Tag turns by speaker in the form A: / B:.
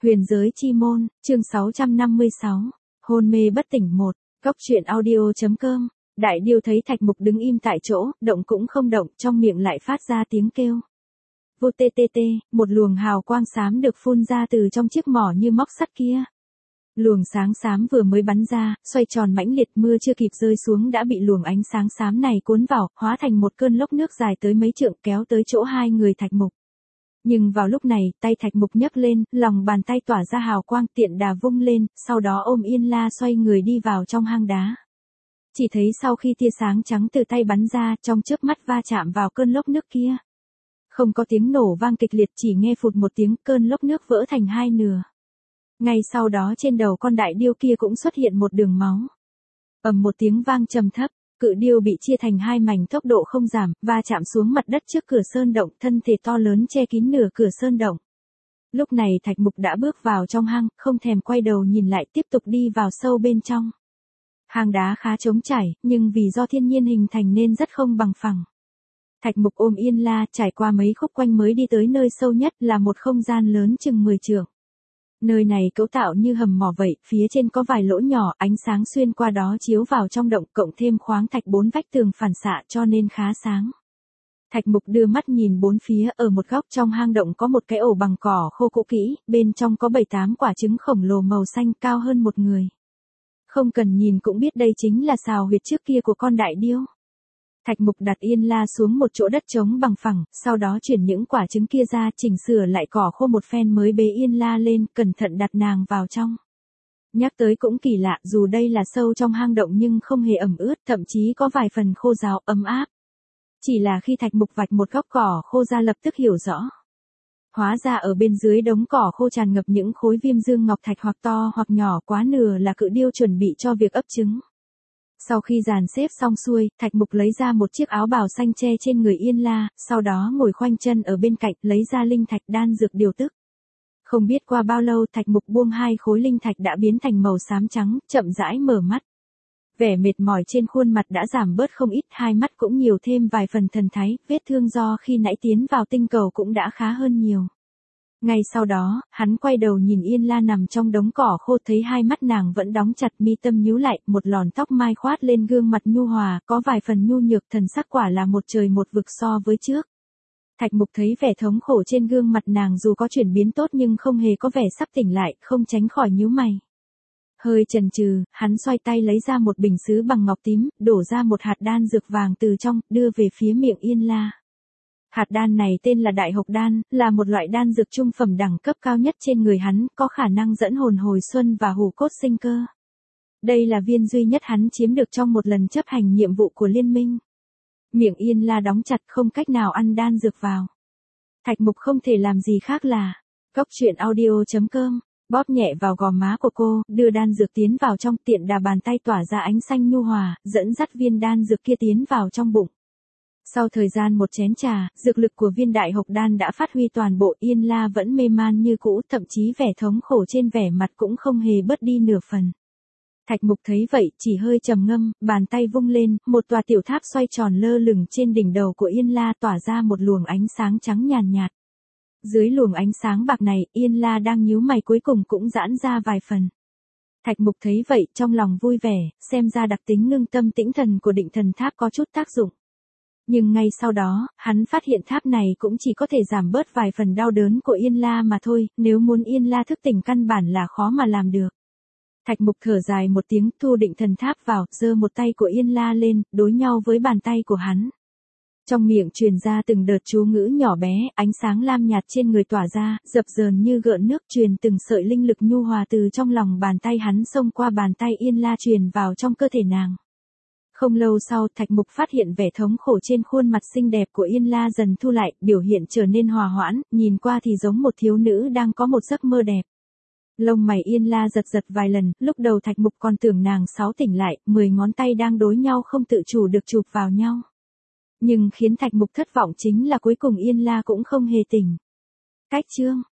A: Huyền giới chi môn, chương 656, hôn mê bất tỉnh 1, góc truyện audio.com, Đại Điêu thấy Thạch Mục đứng im tại chỗ, động cũng không động, trong miệng lại phát ra tiếng kêu. Vô tê tê tê, một luồng hào quang xám được phun ra từ trong chiếc mỏ như móc sắt kia. Luồng sáng xám vừa mới bắn ra, xoay tròn mãnh liệt, mưa chưa kịp rơi xuống đã bị luồng ánh sáng xám này cuốn vào, hóa thành một cơn lốc nước dài tới mấy trượng kéo tới chỗ hai người Thạch Mục. Nhưng vào lúc này, tay Thạch Mục nhấc lên, lòng bàn tay tỏa ra hào quang, tiện đà vung lên, sau đó ôm Yên La xoay người đi vào trong hang đá. Chỉ thấy sau khi tia sáng trắng từ tay bắn ra, trong chớp mắt va chạm vào cơn lốc nước kia. Không có tiếng nổ vang kịch liệt, chỉ nghe phụt một tiếng, cơn lốc nước vỡ thành hai nửa. Ngay sau đó trên đầu con đại điêu kia cũng xuất hiện một đường máu. Ầm một tiếng vang trầm thấp, cự điêu bị chia thành hai mảnh, tốc độ không giảm, va chạm xuống mặt đất trước cửa sơn động, thân thể to lớn che kín nửa cửa sơn động. Lúc này Thạch Mục đã bước vào trong hang, không thèm quay đầu nhìn lại, tiếp tục đi vào sâu bên trong. Hang đá khá trống trải, nhưng vì do thiên nhiên hình thành nên rất không bằng phẳng. Thạch Mục ôm Yên La, trải qua mấy khúc quanh mới đi tới nơi sâu nhất, là một không gian lớn chừng 10 trượng. Nơi này cấu tạo như hầm mỏ vậy, phía trên có vài lỗ nhỏ, ánh sáng xuyên qua đó chiếu vào trong động, cộng thêm khoáng thạch 4 vách tường phản xạ cho nên khá sáng. Thạch Mục đưa mắt nhìn bốn phía, ở một góc trong hang động có một cái ổ bằng cỏ khô cũ kỹ, bên trong có 7-8 quả trứng khổng lồ màu xanh cao hơn một người. Không cần nhìn cũng biết đây chính là sào huyệt trước kia của con đại điêu. Thạch Mục đặt Yên La xuống một chỗ đất trống bằng phẳng, sau đó chuyển những quả trứng kia ra, chỉnh sửa lại cỏ khô một phen mới bế Yên La lên, cẩn thận đặt nàng vào trong. Nhắc tới cũng kỳ lạ, dù đây là sâu trong hang động nhưng không hề ẩm ướt, thậm chí có vài phần khô ráo, ấm áp. Chỉ là khi Thạch Mục vạch một góc cỏ khô ra lập tức hiểu rõ. Hóa ra ở bên dưới đống cỏ khô tràn ngập những khối viêm dương ngọc thạch hoặc to hoặc nhỏ, quá nửa là cự điêu chuẩn bị cho việc ấp trứng. Sau khi dàn xếp xong xuôi, Thạch Mục lấy ra một chiếc áo bào xanh che trên người Yên La, sau đó ngồi khoanh chân ở bên cạnh, lấy ra linh thạch đan dược điều tức. Không biết qua bao lâu, Thạch Mục buông hai khối linh thạch đã biến thành màu xám trắng, chậm rãi mở mắt. Vẻ mệt mỏi trên khuôn mặt đã giảm bớt không ít, hai mắt cũng nhiều thêm vài phần thần thái, vết thương do khi nãy tiến vào tinh cầu cũng đã khá hơn nhiều. Ngay sau đó, hắn quay đầu nhìn Yên La nằm trong đống cỏ khô, thấy hai mắt nàng vẫn đóng chặt, mi tâm nhíu lại, một lọn tóc mai khoát lên gương mặt nhu hòa, có vài phần nhu nhược, thần sắc quả là một trời một vực so với trước. Thạch Mục thấy vẻ thống khổ trên gương mặt nàng dù có chuyển biến tốt nhưng không hề có vẻ sắp tỉnh lại, không tránh khỏi nhíu mày. Hơi chần chừ, hắn xoay tay lấy ra một bình sứ bằng ngọc tím, đổ ra một hạt đan dược vàng từ trong, đưa về phía miệng Yên La. Hạt đan này tên là Đại Hộc Đan, là một loại đan dược trung phẩm đẳng cấp cao nhất trên người hắn, có khả năng dẫn hồn hồi xuân và hủ cốt sinh cơ. Đây là viên duy nhất hắn chiếm được trong một lần chấp hành nhiệm vụ của liên minh. Miệng Yên La đóng chặt, không cách nào ăn đan dược vào. Thạch Mục không thể làm gì khác là góc truyện audio.com, bóp nhẹ vào gò má của cô, đưa đan dược tiến vào trong, tiện đà bàn tay tỏa ra ánh xanh nhu hòa, dẫn dắt viên đan dược kia tiến vào trong bụng. Sau thời gian một chén trà, dược lực của viên Đại Hộc Đan đã phát huy toàn bộ, Yên La vẫn mê man như cũ, thậm chí vẻ thống khổ trên vẻ mặt cũng không hề bớt đi nửa phần. Thạch Mục thấy vậy, chỉ hơi trầm ngâm, bàn tay vung lên, một tòa tiểu tháp xoay tròn lơ lửng trên đỉnh đầu của Yên La, tỏa ra một luồng ánh sáng trắng nhàn nhạt. Dưới luồng ánh sáng bạc này, Yên La đang nhíu mày cuối cùng cũng giãn ra vài phần. Thạch Mục thấy vậy, trong lòng vui vẻ, xem ra đặc tính ngưng tâm tĩnh thần của định thần tháp có chút tác dụng. Nhưng ngay sau đó, hắn phát hiện tháp này cũng chỉ có thể giảm bớt vài phần đau đớn của Yên La mà thôi, nếu muốn Yên La thức tỉnh căn bản là khó mà làm được. Thạch Mục thở dài một tiếng, thu định thần tháp vào, giơ một tay của Yên La lên, đối nhau với bàn tay của hắn. Trong miệng truyền ra từng đợt chú ngữ nhỏ bé, ánh sáng lam nhạt trên người tỏa ra, dập dờn như gợn nước, truyền từng sợi linh lực nhu hòa từ trong lòng bàn tay hắn xông qua bàn tay Yên La truyền vào trong cơ thể nàng. Không lâu sau, Thạch Mục phát hiện vẻ thống khổ trên khuôn mặt xinh đẹp của Yên La dần thu lại, biểu hiện trở nên hòa hoãn, nhìn qua thì giống một thiếu nữ đang có một giấc mơ đẹp. Lông mày Yên La giật giật vài lần, lúc đầu Thạch Mục còn tưởng nàng sáu tỉnh lại, 10 ngón tay đang đối nhau không tự chủ được chụp vào nhau. Nhưng khiến Thạch Mục thất vọng chính là cuối cùng Yên La cũng không hề tỉnh. Cách chương